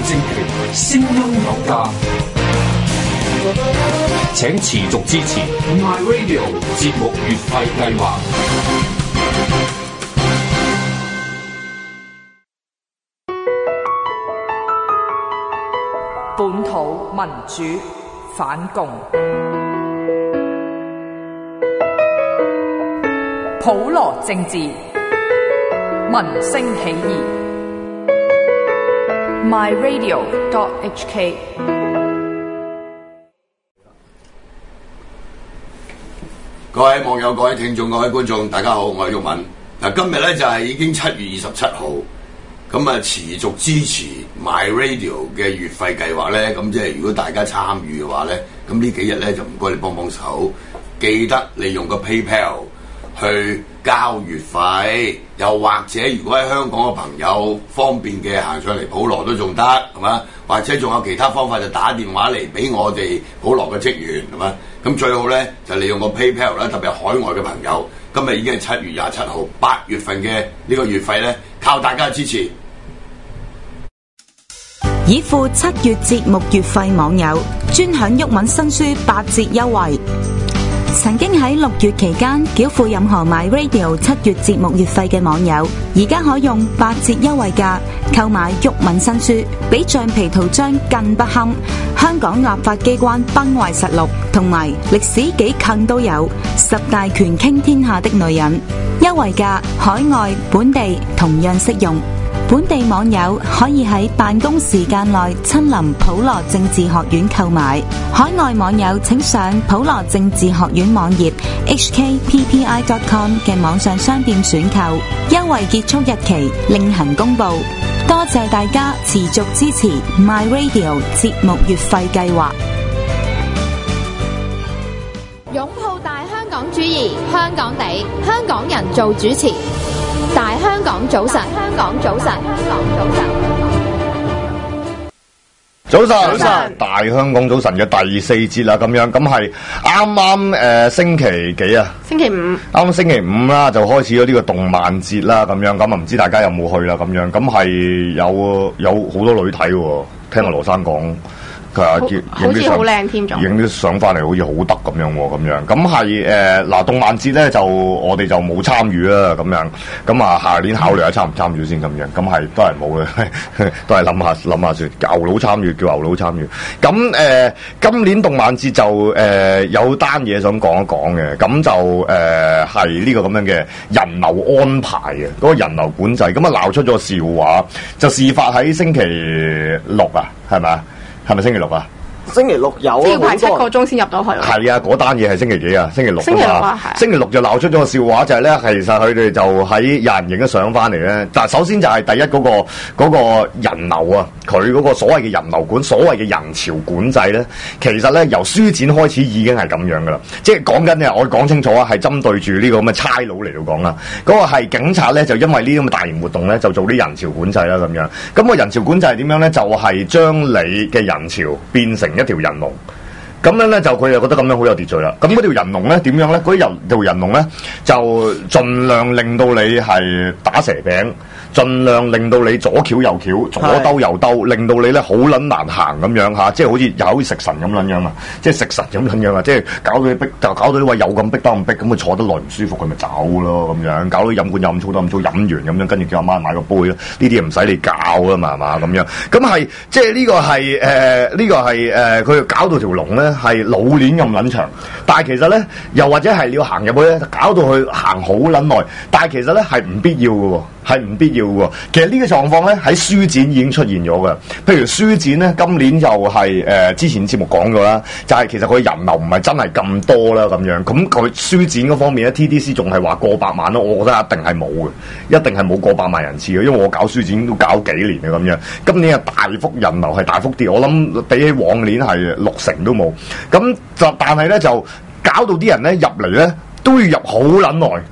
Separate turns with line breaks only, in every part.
政權，聲音有價，請持續支持 My Radio 節目月費計劃。
本土民主反共，普羅政治，民聲起義。myradio.hk。
各位網友、各位聽眾、各位觀眾，大家好，我係毓民。嗱，今日咧就係已經7月27號，咁啊持續支持 My Radio 嘅月費計劃咧，咁即係如果大家參與嘅話咧，咁呢幾日咧就唔該你幫幫手，記得你用個 PayPal 去交月費，又或者如果喺香港嘅朋友方便嘅行上嚟普羅都仲得，係嘛？或者仲有其他方法就打電話嚟俾我哋普羅嘅職員，係嘛？咁最好咧就利用個 PayPal 啦，特別係海外嘅朋友。今日已經係7月27號，8月份嘅呢個月費咧，靠大家嘅支持。
已付7月節目月費網友專享毓民新書8折優惠。曾經喺6月期間繳付任何 My Radio 7月節目月費嘅網友，而家可用8折優惠價購買毓民新書，比橡皮圖章更不堪。香港立法機關崩壞實錄同埋歷史幾近都有10大權傾天下的女人，優惠價海外本地同樣適用。本地網友可以喺辦公時間內親臨普羅政治學院購買，海外網友請上普羅政治學院網頁 hkppi.com 嘅網上商店選購，優惠結束日期另行公布。多謝大家持續支持 My Radio 節目月費計劃。
擁抱大香港主義，香港地，香港人做主持。大香港早晨，香港早晨，香港早晨，
早晨，大香港早晨嘅第4節啦，咁樣咁係啱星期幾啊？
星期五，
啱星期五啦，就開始咗呢個動漫節啦，咁樣咁啊，唔知大家有冇去啦？咁樣咁係有好多女睇喎，聽阿羅生講。佢話
好似好靚添，仲
影啲相翻嚟好似好得咁樣喎，咁樣咁係嗱動漫節咧就我哋就冇參與啦，咁樣咁啊下年考慮下參唔參與先咁樣，咁係都係冇嘅，都係諗下先。牛佬參與叫牛佬參與，咁今年動漫節就有單嘢想講一講嘅，咁就係呢個咁樣嘅人流安排嘅嗰個人流管制，咁啊鬧出咗個笑話，就事發喺星期6啊，係咪啊？係咪星期6啊？
星期6有要排7個鐘先入到去。
係啊，嗰單嘢係星期幾啊？星期6。
星期6啊，係。
星期6就鬧出咗個笑話，就係咧，其實佢哋就喺有人影咗相翻嚟咧。但係首先就係第一嗰個人流啊，佢嗰個所謂嘅人流管，所謂嘅人潮管制咧，其實咧由書展開始已經係咁樣噶啦。即係講緊嘅，我講清楚啊，係針對住呢個咁嘅差佬嚟到講啦。嗰個係警察咧，就因為呢啲咁嘅大型活動咧，就做啲人潮管制啦咁樣。咁個人潮管制係點樣咧？就係將你嘅人潮變成一條人龍，咁樣咧就佢就覺得咁樣好有秩序啦。咁嗰條人龍咧點樣咧？嗰條人龍咧就盡量令到你係打蛇餅，盡量令到你左翹右翹，左兜右兜，令到你咧好撚難行咁樣嚇，即係好似食神咁撚樣啊！即係食神咁撚樣啊！即係搞到你逼，就搞到你話有咁逼得咁逼，咁佢坐得耐唔舒服，佢咪走咯咁樣，搞到飲管飲粗得咁粗，飲完咁樣，跟住叫阿媽買個杯咯。呢啲唔使你教啊嘛，係嘛咁樣。咁係即係呢個係佢搞到條龍咧係老鏈咁撚長，但係其實咧又或者係你要行入去咧，搞到佢行好撚耐，但係其實咧係唔必要嘅喎。係唔必要喎。其實呢個狀況咧喺書展已經出現咗嘅。譬如書展咧，今年就係之前節目講咗啦，就係其實佢人流唔係真係咁多啦咁樣。咁佢書展嗰方面咧 ，TDC 仲係話過百萬咯。我覺得一定係冇嘅，一定係冇過百萬人次嘅，因為我搞書展都搞幾年嘅咁樣。今年係大幅人流係大幅跌，我諗比起往年係60%都冇。咁就但係咧就搞到啲人咧入嚟咧都要入好撚耐。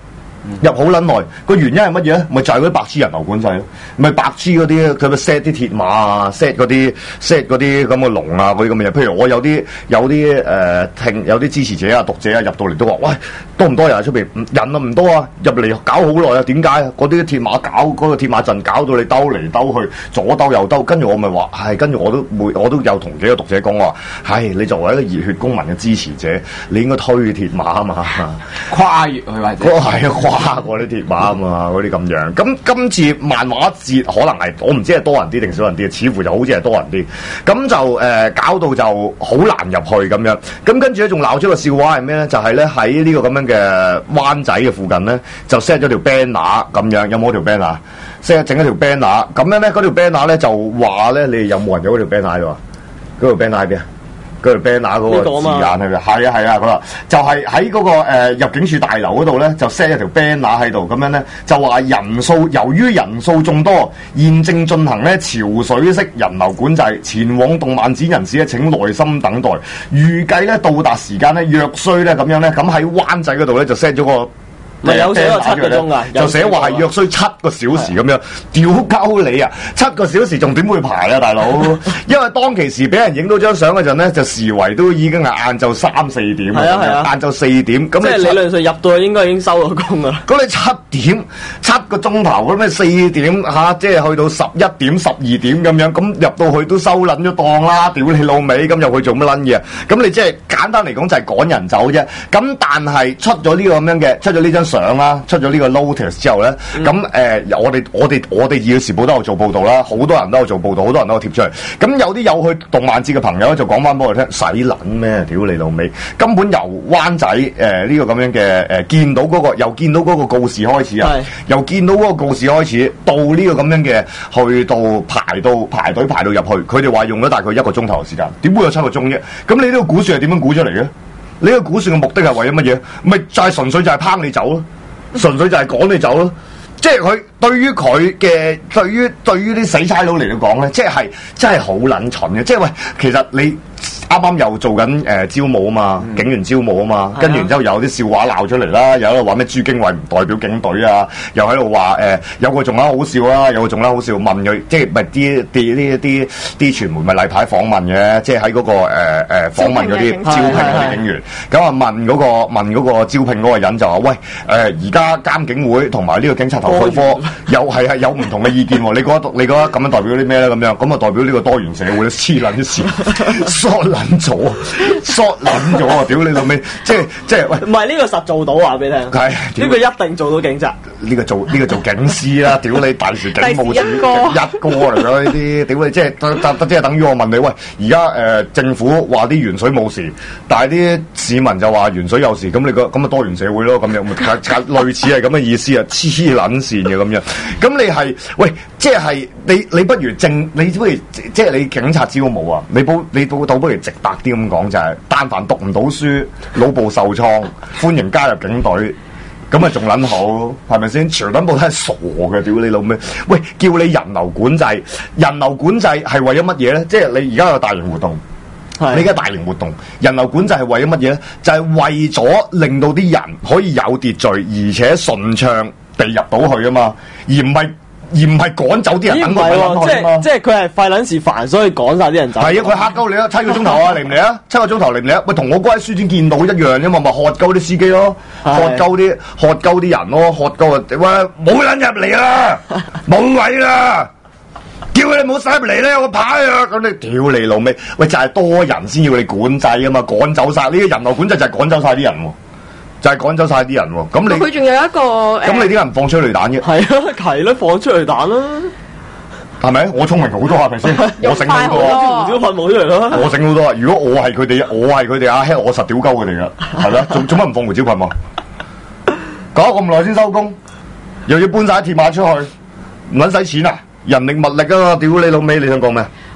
入好撚耐。個原因係乜嘢咧？咪就係嗰啲白痴人流管制咯，咪白痴嗰啲佢咪 set 啲鐵馬啊 ，set 嗰啲咁嘅龍啊嗰啲咁嘅嘢。譬如我有啲有啲支持者啊、讀者啊入到嚟都話：喂，多唔多人喺出邊？人啊唔多啊，入嚟搞好耐啊。點解啊？嗰啲鐵馬嗰個鐵馬陣搞到你兜嚟兜去，左兜右兜。跟住我咪話：係，跟住我都有同幾個讀者講話：係你作為一個熱血公民嘅支持者，你應該推鐵馬啊嘛，
跨越佢或者
係跨過啲鐵馬啊嘛，嗰啲咁樣。咁今次漫畫節可能係我唔知係多人啲定少人啲，似乎就好似係多人啲。咁就搞到就好難入去咁樣。咁跟住咧仲鬧出個笑話係咩咧？就係咧喺呢個咁樣嘅灣仔嘅附近咧，就 set 咗條 banner 咁樣。有冇條 banner？set 整一條 banner。咁樣咧嗰條 banner 咧就話咧，你哋有冇人有嗰條 banner 喺度啊？嗰條 banner 喺邊啊？嗰條 banner 嗰個字眼係咪？係啊，佢話就係喺嗰個入境處大樓嗰度咧，就 set 一條 banner 喺度，咁樣咧就話由於人數眾多，現正進行咧潮水式人流管制，前往動漫展人士咧請耐心等待，預計咧到達時間咧若需咧咁樣咧，咁喺灣仔嗰度咧就 set 咗個。
咪有寫個7個鐘啊，
就寫話係約需7個小時咁樣，屌鳩你啊！7個小時仲點會排啊，大佬？因為當其時俾人影到張相嗰陣咧，就視為都已經係晏晝3、4點，
係啊，
晏晝4點。咁
即係理論上入到去應該已經收咗工噶啦。
咁你7點7個鐘頭，咁咩4點嚇，即係去到11點、12點咁樣，咁入到去都收撚咗檔啦！屌你老味，咁入去做乜撚嘢？咁你即係簡單嚟講就係趕人走啫。咁但係出咗呢個咁樣嘅，出咗呢張相啦，出咗呢個 notice 之後咧，咁我哋《二月時報》都有做報導啦，好多人都有做報導，好多人都有貼出嚟。咁有啲有去動漫節嘅朋友就講翻俾我聽，使撚咩？屌你老味！根本由灣仔呢個咁樣嘅見到嗰個，由見到嗰個告示開始啊，由見到嗰個告示開始到呢個咁樣嘅，去到排隊排到入去，佢哋話用咗大概1個鐘頭嘅時間，點會有7個鐘啫？咁你呢個估算係點樣估出嚟嘅？呢個估算嘅目的係為咗乜嘢？咪就係純粹就係拚你走咯，純粹就係趕你走咯。即係佢對於佢嘅對於啲死差佬嚟講咧，即係真係好撚蠢嘅。即係喂，其實你啱啱又做緊招募啊嘛，警員招募啊嘛，跟住然之後有啲笑話鬧出嚟啦，有喺度話咩朱經緯唔代表警隊啊，又喺度話有個仲啱好笑啦，有個仲啱好笑問佢，即係咪啲傳媒咪例牌訪問嘅，即係喺嗰個訪問嗰啲招聘嗰啲警員，咁啊問嗰個招聘嗰個人就話喂而家監警會同埋呢個警察投訴科有唔同嘅意見喎，你覺得咁樣代表啲咩咧？咁樣咁啊代表呢個多元社會咧黐撚線。縮撚咗啊！屌你老味，即係喂，
唔係呢個實做到話俾你聽，係呢個一定做到警察。
呢個做警司啦！屌你大時警務處一個嚟㗎呢啲，屌你即係等於我問你喂，而家政府話啲鉛水冇事，但係啲市民就話鉛水有事，咁你咁啊多元社會咯，咁樣類似係咁嘅意思啊，黐撚線嘅咁樣。咁你係喂，即係你不如即係你警察招募啊，你倒不如直白啲咁講就係，但凡讀唔到書，腦部受創，歡迎加入警隊，咁啊仲撚好，係咪先？全撚部都係傻嘅，屌你老味！喂，叫你人流管制係為咗乜嘢咧？即係你而家有大型活動，你而家大型活動，人流管制係為咗乜嘢咧？就係為咗令到啲人可以有秩序，而且順暢地入到去啊嘛，而唔係趕走啲人等佢等去嘛，
即係佢係費撚事煩，所以趕晒啲人走。係
啊，佢嚇鳩你啦，7個鐘頭啊，嚟唔嚟啊？7個鐘頭嚟唔嚟啊？喂，同我嗰喺書展見到一樣啫嘛，咪喝鳩啲司機咯，喝鳩啲人咯，喝鳩啊！喂，冇人入嚟啦，冇位啦，叫你冇使入嚟咧，有個牌啊！咁你屌你老味，喂就係多人先要你管制啊嘛，趕走晒呢個人流管制就係趕走晒啲人喎。就係趕走晒啲人喎，咁你
佢仲有一個
咁你點解唔放催淚彈嘅？
係啊，係咯，放催淚彈啦，
係咪？我聰明好多係咪先？我醒好多，
胡椒噴霧出嚟咯。
我醒好多，如果我係佢哋阿 Head， 我實屌鳩佢哋噶，係咪？做乜唔放胡椒噴霧？搞咁耐先收工，又要搬晒鐵馬出去，唔撚使錢啊！人力物力啊嘛，屌你老味！你想講咩？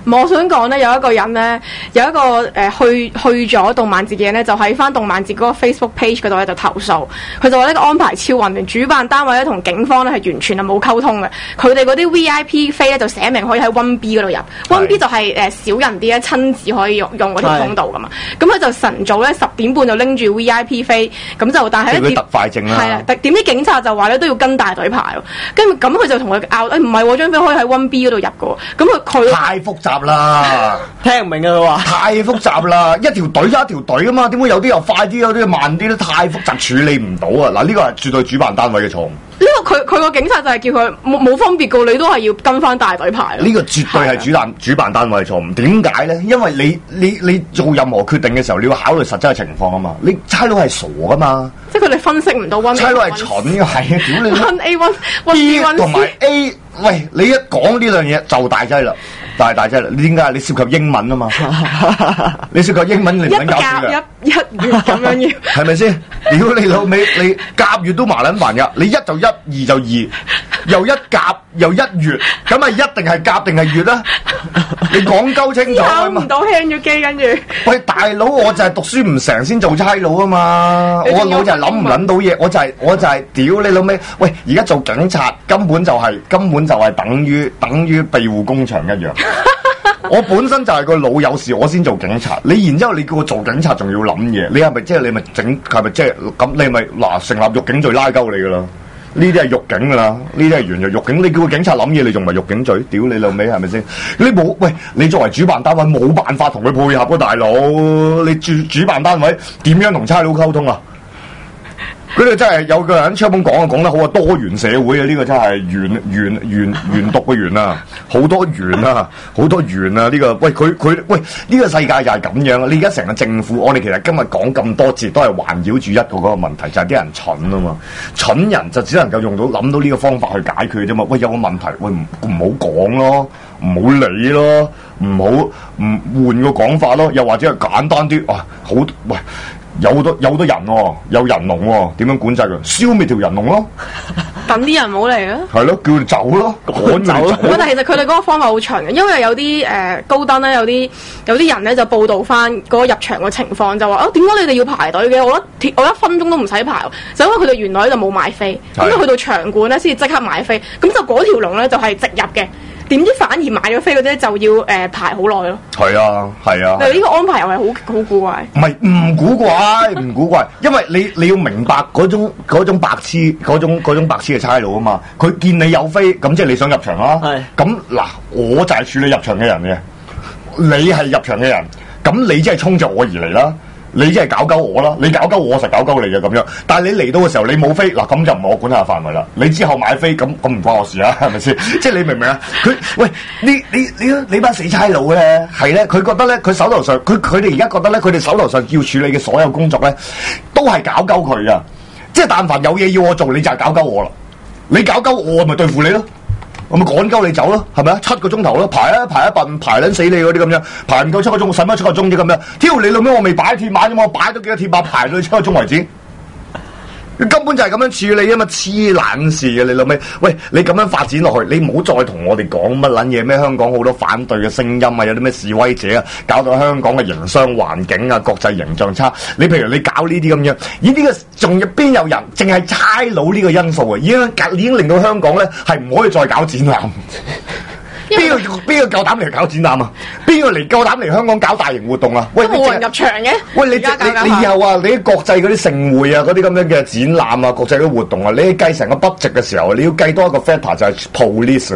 我想講咧，有一個人咧，有一個去咗動漫節嘅人咧，就喺翻動漫節嗰個 Facebook page 嗰度咧就投訴，佢就話呢個安排超混亂，主辦單位咧同警方咧係完全係冇溝通嘅，佢哋嗰啲 VIP 飛咧就寫明可以喺 1B 嗰度入，1B 就係少人啲咧，親自可以用嗰條通道噶嘛，咁佢就晨早咧10點半就拎住 VIP 飛，咁就但係咧
特快證啦，
係啊，點知警察就話咧都要跟大隊排咯，跟住咁佢就同佢拗，唔係喎，張飛可以喺 1B 嗰度入嘅，咁佢
太複雜啦，
聽唔明啊佢話，
太複雜啦，一條隊一條隊啊嘛，點會有啲又快啲，有啲又慢啲咧？太複雜處理唔到啊！嗱，呢個係絕對主辦單位嘅錯誤。
呢個佢個警察就係叫佢冇分別噶，你都係要跟翻大隊排。
呢個絕對係主辦單位嘅錯誤。點解咧？因為你做任何決定嘅時候，你要考慮實際嘅情況啊嘛。你差佬係傻噶嘛？
即係佢哋分析唔到溫。
差佬係蠢嘅，係啊！屌你
！1A1
B 同埋 A， 喂，你一講呢樣嘢就大劑啦，大劑啦！你點解？你涉及英文啊嘛？你涉及英文，你唔撚搞笑嘅。
一月咁樣要，
係咪先？屌你老味，你甲月都麻撚煩㗎，你一就一，二就二，又一甲又一月，咁啊一定係甲定係月啦？你講鳩清楚啊嘛！
唔到輕咗機跟住。
喂，大佬，我就係讀書唔成先做差佬啊嘛！我腦就係諗唔撚到嘢，我就係屌你老味！喂，而家做警察根本就係等於庇護工場一樣。我本身就係個腦有事，我先做警察。你然之後你叫我做警察，仲要諗嘢，你係咪即係你咪整係咪即係咁？你咪嗱成立獄警罪拉鳩你噶啦？呢啲係獄警噶啦，呢啲係原來獄警。你叫個警察諗嘢，你仲唔係獄警罪？屌你老味係咪先？你冇喂，你作為主辦單位冇辦法同佢配合啊，大佬！你主辦單位點樣同差佬溝通啊？佢哋真係有個人出本講得好啊，多元社會啊，呢個真係原讀嘅原啊，好多元啊，好多元啊，呢個喂佢喂呢個世界就係咁樣啊！你而家成個政府，我哋其實今日講咁多節都係環繞住一個嗰個問題，就係啲人蠢啊嘛，蠢人就只能夠諗到呢個方法去解決啫嘛。喂，有個問題，喂唔好講咯，唔好理咯，唔換個講法咯，又或者係簡單啲啊，好喂。有好多人喎，有人龍喎，點樣管制佢？消滅條人龍咯，
等啲人冇嚟啊！
係咯，叫佢走咯，趕走咯。
但係其實佢哋嗰個方法好長嘅，因為有啲高登咧，有啲人咧就報導翻嗰個入場嘅情況，就話點解你哋要排隊嘅？我1分鐘都唔使排，就因為佢哋原來就冇買飛，咁去到場館咧先至即刻買飛，咁就嗰條龍咧就係直入嘅。點知反而買咗飛嗰啲就要排好耐咯。係啊。但係呢個安排又係好古怪。唔古怪，因為你要明白嗰種白痴嗰種白痴嘅差佬啊嘛。佢見你有飛，咁即係你想入場啦。咁嗱，我就係處理入場嘅人嘅，你係入場嘅人，咁你即係衝着我而嚟啦。你即係搞鳩我啦，你搞鳩我實搞鳩你嘅咁樣。但係你嚟到嘅時候你冇飛，嗱咁就唔係我管轄範圍啦。你之後買飛咁唔關我事啊，係咪先？即係你明唔明啊？喂，你班死差佬咧，係咧，佢覺得咧，佢手頭上佢哋而家覺得咧，佢哋手頭上要處理嘅所有工作咧，都係搞鳩佢噶。即係但凡有嘢要我做，你就係搞鳩我啦。你搞鳩我咪對付你咯。我咪趕鳩你走咯，係咪啊？7個鐘頭咯，排一笨，排撚死你嗰啲咁樣，排唔夠7個鐘，使乜7個鐘啫咁樣？挑你老味，我未擺鐵馬啫嘛，我擺咗幾個鐵馬排到7個鐘為止。根本就係咁樣處理啊嘛，黐撚事嘅你老味。喂，你咁樣發展落去，你唔好再同我哋講乜撚嘢咩？香港好多反對嘅聲音啊，有啲咩示威者啊，搞到香港嘅營商環境啊、國際形象差。你譬如你搞呢啲咁樣，呢啲嘅仲入邊有人淨係差佬呢個因素啊，已經令到香港咧係唔可以再搞展覽。邊個夠膽嚟搞展覽啊？邊個嚟夠膽嚟香港搞大型活動啊？喂，冇人入場嘅。
喂，你以後啊，你啲國際嗰啲盛會啊，嗰啲咁樣嘅展覽啊，國際嗰啲活動啊，你計成個 budget 嘅時候，你要計多一個 factor 就係 police 啊。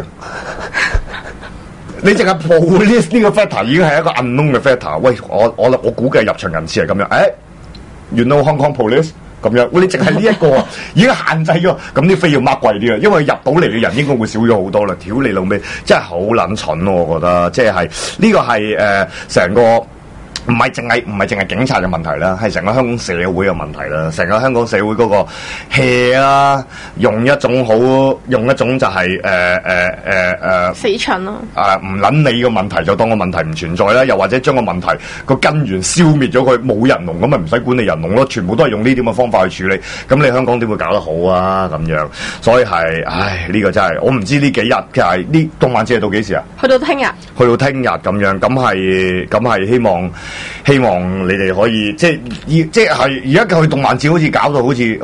你淨係 police 呢個 factor 已經係一個 unknown 嘅 factor。喂，我估計入場人次係咁樣。you know Hong Kong police？咁樣，你淨係呢一個已經限制咗，咁啲飛要掹貴啲啊，因為入到嚟嘅人應該會少咗好多啦。屌你老味，真係好撚蠢咯！我覺得，即係呢個係成個唔係淨係警察嘅問題啦，係成個香港社會嘅問題啦，成個香港社會嗰個 hea 啦，用一種就係
死蠢咯，
唔撚理個問題就當個問題唔存在啦，又或者將個問題個根源消滅咗佢，冇人龍咁咪唔使管理人龍咯，全部都係用呢啲咁嘅方法去處理，咁你香港點會搞得好啊？咁樣，所以係，呢個真係我唔知呢幾日其實呢動漫節到幾時啊？去到聽日咁樣，咁係希望你哋可以即係而家去動漫節好似搞到好似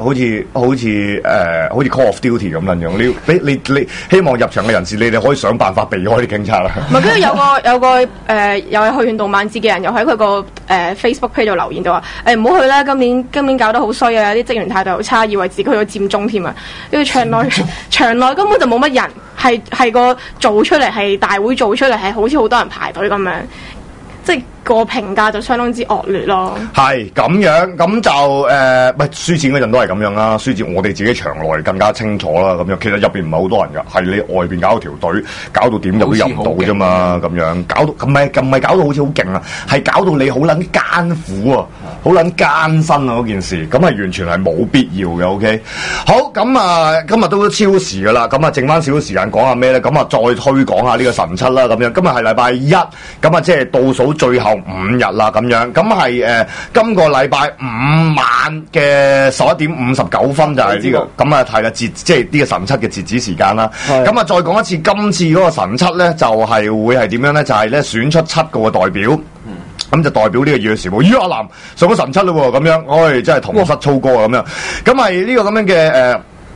Call of Duty 咁樣，你希望入場嘅人士，你哋可以想辦法避開啲警察啦。
唔係，跟住有個又係去完動漫節嘅人，又喺佢個Facebook page 度留言就話唔好去啦，今年搞得好衰啊，啲職員態度好差，以為自己去咗佔中添啊，跟住場內根本就冇乜人，係個做出嚟係大會做出嚟係好似好多人排隊咁樣，即係個評價就相當之惡劣咯。係咁樣，咁就輸錢嗰陣都係咁樣啦。輸錢我哋自己場內更加清楚啦。咁樣其實入邊唔係好多人㗎，係你外邊搞到條隊，搞到點入都入唔到啫嘛。咁樣搞到唔係搞到好似好勁啊，係搞到你好撚艱苦啊，好撚艱辛啊嗰件事。咁係完全係冇必要嘅。OK， 好咁啊，今日都超時㗎啦。咁啊，剩翻少少時間講下咩咧？咁啊，再推廣下呢個神七啦。咁樣今日係禮拜一，咁啊，即係倒數最後5日啦，咁樣，咁係今個禮拜5晚嘅11:59就係呢個，咁啊係啦，即係呢個神七嘅截止時間啦。咁啊，再講一次，今次嗰個神七咧就係會係點樣咧？就係咧選出7個嘅代表。咁就代表呢個《熱血時報》，阿南上咗神七嘞喎，咁樣，真係同室操戈咁樣。咁係呢個咁樣嘅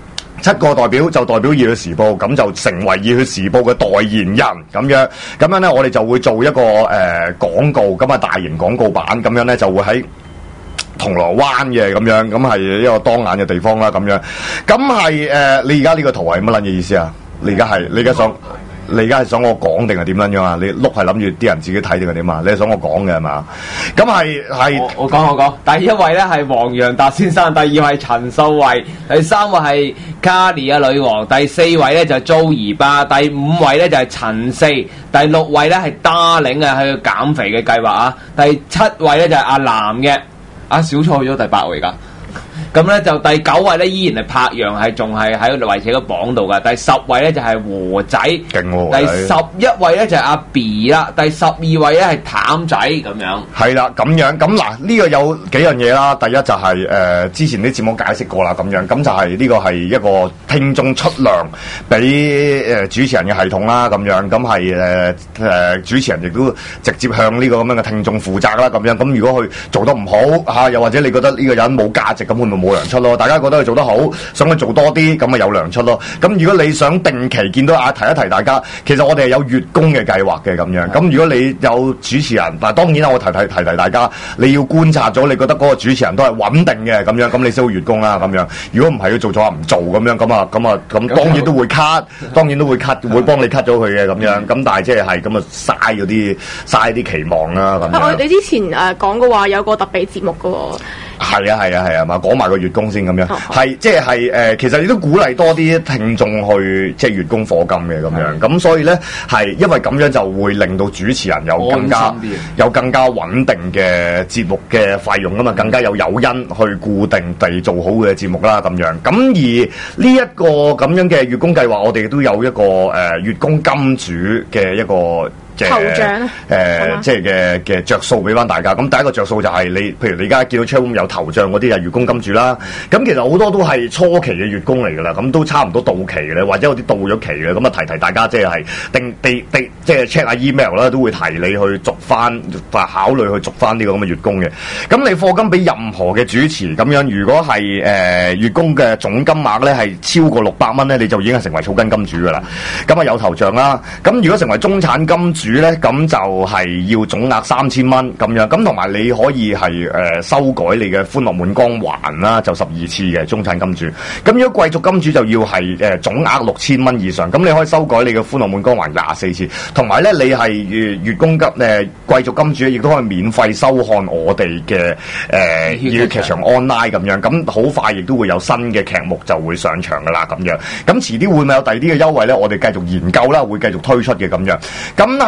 7個代表就代表《熱血時報》，咁就成為《熱血時報》嘅代言人咁樣咧，我哋就會做一個廣告，咁啊大型廣告版，咁樣咧就會喺銅鑼灣嘅咁樣，咁係一個當眼嘅地方啦，咁樣。咁係你而家呢個圖係乜撚嘅意思啊？你而家係想我講定係點樣啊？你碌係諗住啲人自己睇定係點啊？你係想我講嘅係嘛？咁係
我講。第一位咧係黃洋達先生，第2位陳秀慧，第3位係卡莉啊女王，第4位咧就係 Joey 巴，第5位咧就係陳四，第6位咧係 Darling 啊，喺個減肥嘅計劃啊，第7位咧就係阿南嘅，阿小錯去咗第8位㗎。咁咧就第9位咧依然係柏楊，係仲係喺維持個榜度㗎。第10位咧就係和仔，勁喎！第11位咧就係阿 B 啦，第12位咧係譚仔咁樣。係啦，咁樣咁嗱，呢個有幾樣嘢啦。第一就係之前啲節目解釋過啦，咁樣咁就係呢個係一個聽眾出糧俾主持人嘅系統啦，咁樣咁係主持人亦都直接向呢個咁樣嘅聽眾負責啦，咁樣咁如果佢做得唔好嚇，又或者你覺得呢個人冇價值，咁佢咪冇糧出咯。大家覺得佢做得好，想佢做多啲，咁咪有糧出咯。咁如果你想定期見到提一提大家，其實我哋係有月供嘅計劃嘅咁樣。咁如果你有主持人，但係當然啦，我提大家，你要觀察咗，你覺得嗰個主持人都係穩定嘅咁樣，咁你先會月供啦咁樣。如果唔係佢做咗唔做咁樣，咁當然都會 cut，當然都會 cut，會幫你 cut 咗佢嘅咁樣。咁但係即係咁啊，嘥啲期望啦咁樣。你之前講過話有個特別節目㗎喎。係啊嘛，講埋個月供先咁樣，其實你都鼓勵多啲聽眾去即係月供課金嘅咁樣，咁所以咧係因為咁樣就會令到主持人有更加穩定嘅節目嘅費用啊嘛，更加有誘因去固定地做好嘅節目啦咁樣。咁而呢一個咁樣嘅月供計劃，我哋都有一個月供金主嘅一個頭像即係嘅着數俾翻大家。咁第一個着數就係譬如你而家見到 chatroom 有頭像嗰啲就月供金主啦。咁其實好多都係初期嘅月供嚟㗎啦，咁都差唔多到期嘅，或者有啲到咗期嘅，咁啊提大家即係即係 check 下 email 啦，都會提你去續翻，考慮去續翻呢個咁嘅月供嘅。咁你課金俾任何嘅主持咁樣，如果係月供嘅總金額咧係超過600蚊咧，你就已經係成為草根金主㗎啦。咁啊有頭像啦。咁如果成為中產金主咧，咁就係要總額3000蚊咁樣，咁同埋你可以係修改你嘅歡樂滿江環啦，就12次嘅中產金主。咁如果貴族金主就要係總額6000蚊以上，咁你可以修改你嘅歡樂滿江環24次。同埋咧，你係月供貴族金主亦都可以免費收看我哋嘅熱血劇場 online 咁樣。咁好快亦都會有新嘅劇目就會上場㗎啦咁樣。咁遲啲會唔會有第二啲嘅優惠咧？我哋繼續研究啦，會繼續推出嘅咁樣。咁係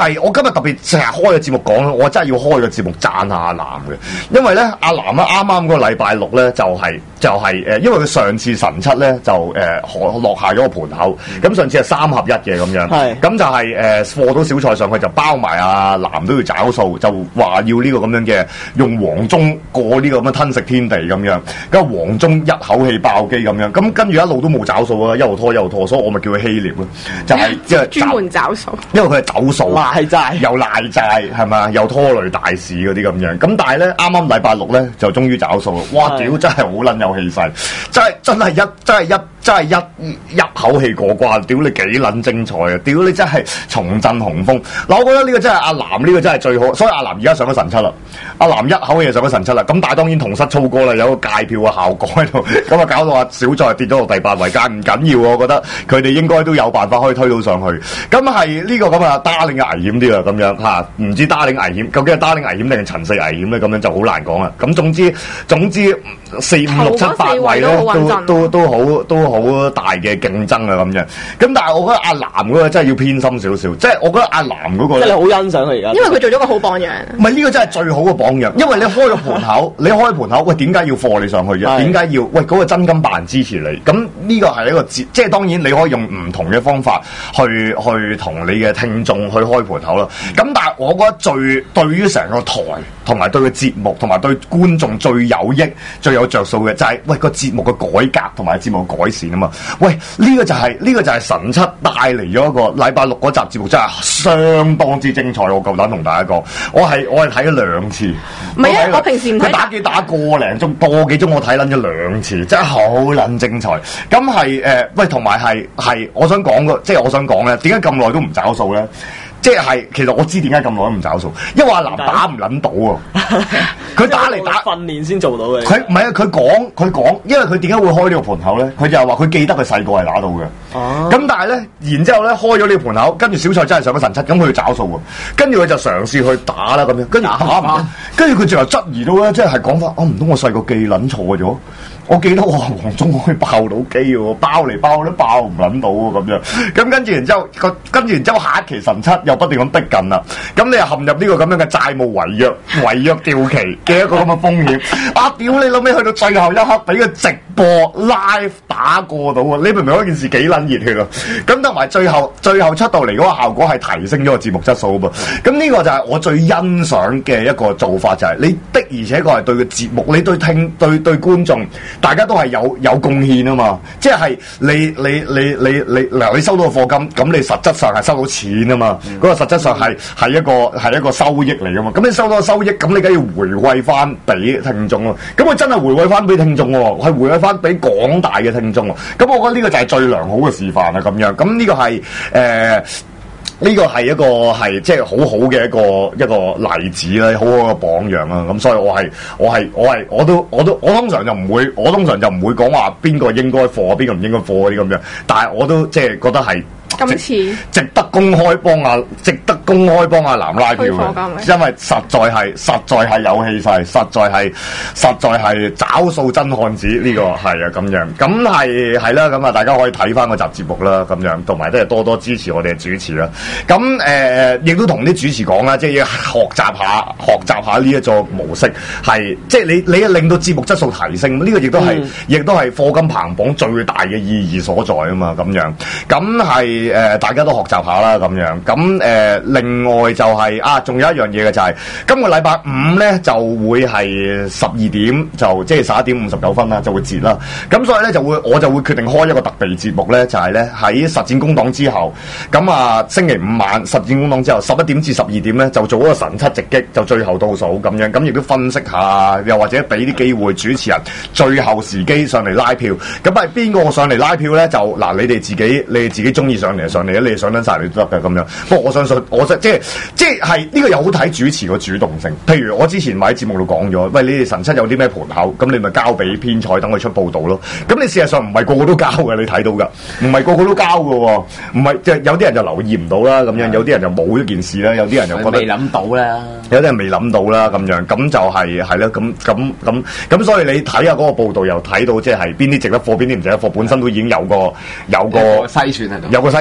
係我今日特別成日開個節目講，我真係要開個節目讚下阿南嘅，因為咧阿南咧啱啱嗰個禮拜六咧就係因為佢上次神七咧就落下咗個盤口，咁上次係3合1嘅咁樣，咁就係貨到小菜上去就包埋阿南都要找數，就話要呢個咁樣嘅用黃忠過呢個咁嘅吞食天地咁樣，咁黃忠一口氣爆機咁樣，咁跟住一路都冇找數啊，一路拖，所以我咪叫佢希臘咯，就係即係
專門找數，
因為佢係走數，
賴債
又賴債係嘛，又拖累大事嗰啲咁樣，咁但係咧啱啱禮拜六咧就終於找數啦，哇屌真係好撚有氣勢，真係一口氣過關，屌你幾撚精彩啊！屌你真係重振雄風。嗱，我覺得呢個真係阿南呢個真係最好，所以阿南而家上咗神七啦。阿南一口氣上咗神七啦，咁但係當然同室操歌啦，有個界票嘅效果喺度，咁啊搞到阿小蔡跌咗落第8位，但唔緊要，我覺得佢哋應該都有辦法可以推到上去。咁係呢個咁啊 Darling 嘅危險啲啦，咁樣嚇，唔知 Darling 危險，究竟係 Darling 危險定係陳四危險咧？咁樣就好難講啦。咁總之4、5、6、7、8位咧都好大嘅競爭啊咁樣。咁但係我覺得阿南嗰個真係要偏心少少，即係我覺得阿南嗰個，
即係你好欣賞佢而家，
因為佢做咗個好榜樣。
唔係呢個真係最好嘅榜樣，因為你開咗盤口，喂點解要貨你上去啫？點解要喂嗰個真金白銀支持你？咁呢個係一個即係當然你可以用唔同嘅方法去同你嘅聽眾去開盤口啦。咁但係我覺得對於成個台同埋對個節目同埋對觀眾最有益、最有着數嘅就係喂個節目嘅改革同埋節目嘅改善啊嘛。喂呢個就係神七帶嚟咗一個禮拜6嗰集節目真係相當之精彩，我夠膽同大家講，我係睇咗2次。
唔係啊，我平時唔睇。
佢打個零鐘個幾鐘，我睇撚咗2次，真係好撚精彩。咁係喂，同埋係我想講嘅，即係我想講咧，點解咁耐都唔找數咧？即係其實我知點解咁耐都唔找數，因為阿南打唔撚到啊！佢打嚟打
訓練先做到嘅。
佢唔係啊！佢講，因為佢點解會開呢個盤口咧？佢就係話佢記得佢細個係打到嘅。哦。咁但係咧，然之後咧開咗呢個盤口，跟住小蔡真係上咗神七，咁佢要找數喎。跟住佢就嘗試去打啦咁樣，跟住打唔到，跟住佢最後質疑到咧，即係講翻，唔通我細個記撚錯咗？我記得我話黃忠可以爆到機喎，爆嚟爆都爆唔撚到喎咁樣。咁跟住然之後下一期神七又不斷咁逼近啦。咁你又陷入呢個咁樣嘅債務違約掉期嘅一個咁嘅風險。啊屌你老尾去到最後一刻俾佢直播 live 打過到啊！你明唔明嗰件事幾撚熱血啊？咁同埋最後出到嚟嗰個效果係提升咗個節目質素噃。咁呢個就係我最欣賞嘅一個做法，就係你的而且確係對個節目，你對觀眾。大家都係有貢獻啊嘛，即係你收到個課金，咁你實質上係收到錢啊嘛，嗰個實質上係一個收益嚟噶嘛，咁你收到個收益，咁你梗要回饋翻俾聽眾咯，咁佢真係回饋翻俾聽眾喎，係回饋翻俾廣大嘅聽眾喎，咁我覺得呢個就係最良好嘅示範啦，咁樣，咁呢個係呢個係一個係即係好好嘅一個例子啦，好好嘅榜樣啦。咁所以我通常就唔會講話邊個應該貨，邊個唔應該貨嗰啲咁樣。但係我都即係覺得係
今次
值得公開幫阿南拉票嘅，因為實在係有氣勢，實在係找數真漢子呢個係啊咁樣，咁係啦，咁啊大家可以睇翻嗰集節目啦，咁樣同埋都係多多支持我哋嘅主持啦。咁亦都同啲主持講啦，即係要學習下呢一種模式，係即係你令到節目質素提升，呢個亦都係課金排行榜最大嘅意義所在啊嘛，咁樣咁係。大家都學習下啦，咁樣咁另外就係仲有一樣嘢嘅就係今個禮拜5咧就會係12點就即係11點59分啦，就會截啦。咁所以咧我就會決定開一個特備節目咧，就係咧喺實戰工黨之後，咁星期5晚實戰工黨之後11點至12點咧就做一個神七直擊，就最後倒數咁樣，咁亦都分析下，又或者俾啲機會主持人最後時機上嚟拉票。咁係邊個上嚟拉票咧？就嗱你哋自己中意上嚟就上嚟，你哋上得晒你都得嘅咁樣。不過我相信即係呢個又好睇主持個主動性。譬如我之前喺節目度講咗，喂，你哋神七有啲咩盤口，咁你咪交俾編採等佢出報導咯。咁你事實上唔係個個都交嘅，你睇到㗎，唔係個個都交嘅喎。唔係即係有啲人就留意唔到啦，咁樣有啲人就冇呢件事啦，有啲人就覺得
未諗到啦，
有啲人未諗到啦，咁樣咁就係啦，咁所以你睇下嗰個報導又睇到即係邊啲值得貨，邊啲唔值得貨，本身都已經有個篩選喺度，有個篩選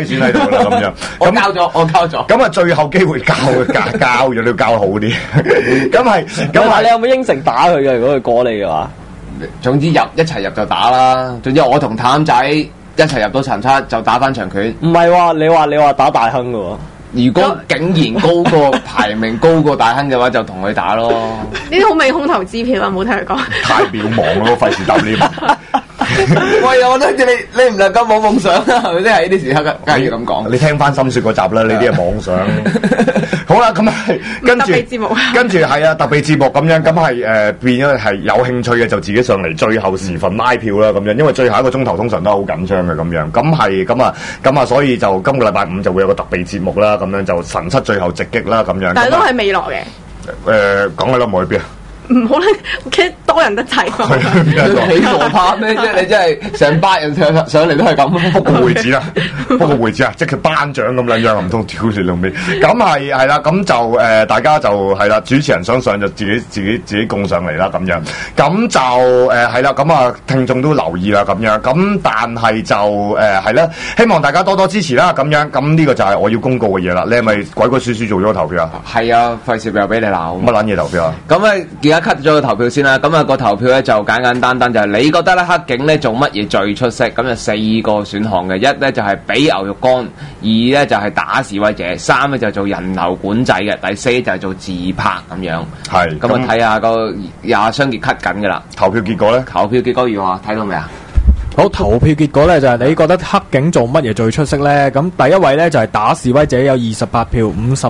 損喺度啦咁樣。
我交咗。
咁啊，最後機會交咗都交好啲。咁係
你有冇應承打佢嘅？如果佢過你嘅話，
總之一齊入就打啦。總之我同譚仔一齊入到層七就打翻長拳。
唔係喎，你話打大亨嘅喎。
如果竟然高過排名高過大亨嘅話，就同佢打咯。
呢啲好未空頭支票啊！冇聽佢講。
太渺茫咯，費事答你。
喂，我覺得你唔能夠冇夢想啊，係咪先？喺呢啲時刻梗係要咁講。
你聽翻心說嗰集啦，呢啲係妄想。好啦，咁係跟住
特別節目，
跟住係啊特別節目咁樣，咁係變咗係有興趣嘅就自己上嚟最後時份拉票啦咁樣，因為最後一個鐘頭通常都好緊張嘅咁樣，咁啊，所以就今個禮拜五就會有個特別節目啦，咁樣就神七最後直擊啦咁樣。
但係都係未落嘅。
講嘅啦，冇去邊啊？
唔好咧，驚多人得齊。
你傻拍咩啫？你真係成班人上嚟都係咁。
覆個會址啦，即係佢頒獎咁兩樣，唔通挑你兩尾？咁係啦，咁就大家就係啦，主持人想上就自己供上嚟啦咁樣。咁就係啦，咁啊聽眾都留意啦咁樣。咁但係就係啦，希望大家多多支持啦咁樣。咁呢個就係我要公告嘅嘢啦。你係咪鬼鬼祟祟做咗個投票啊？
係啊，費事又俾你鬧。
乜撚嘢投票啊？
咁而家 cut 咗個投票先啦，咁個投票咧就簡簡單單就係你覺得咧黑警咧做乜嘢最出色？咁就4個選項嘅，一咧就係俾牛肉乾，二咧就係打示威者，三咧就做人流管制嘅，第四就係做自拍咁樣。
係
咁啊，睇下個廿雙傑 cut 緊嘅啦。
投票結果咧？
投票結果如何？睇到未啊？
好，投票結果咧就係你覺得黑警做乜嘢最出色咧？咁第一位咧就係打示威者有28票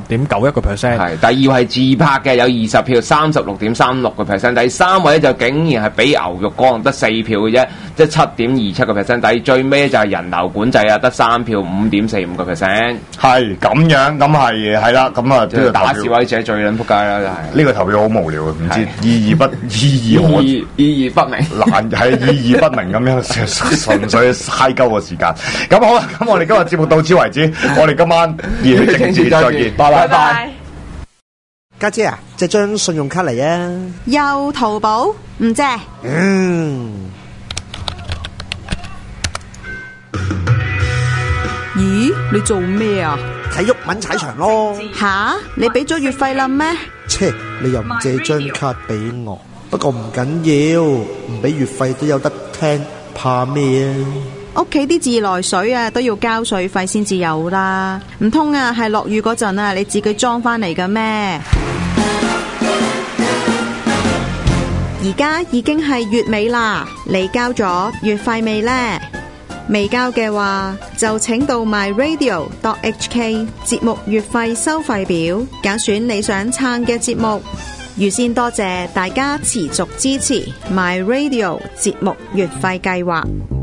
，50.91%。
係，第二位係自拍嘅有20票，36.36%。第三位咧就竟然係俾牛肉乾得4票嘅啫，即係7.27%。第最尾就係人流管制啊，得3票，5.45%。係
咁樣，咁係啦，咁啊，
即係打示威者最撚仆街啦，真係。
呢個投票好無聊啊，唔知意義不明，難係意義不明咁樣。純粹嗨鳩個時間，咁好啦，咁我哋今日節目到此為止，我哋今晚熱血政治再見，拜拜。
家姐啊，借張信用卡嚟啊！
又淘寶唔借。咦，你做咩啊？
睇郁文踩場咯。
吓，你俾咗月費啦咩？
切，你又唔借張卡俾我？不過唔緊要，唔俾月費都有得聽。怕咩啊？
屋企啲自來水啊都要交水費先至有啦，唔通啊係落雨嗰陣啊你自己裝翻嚟嘅咩？而家已經係月尾啦，你交咗月費未呢？未交嘅話就請到 myradio.hk 節目月費收費表揀選你想撐嘅節目。預先多謝大家持續支持 My Radio 節目月費計劃。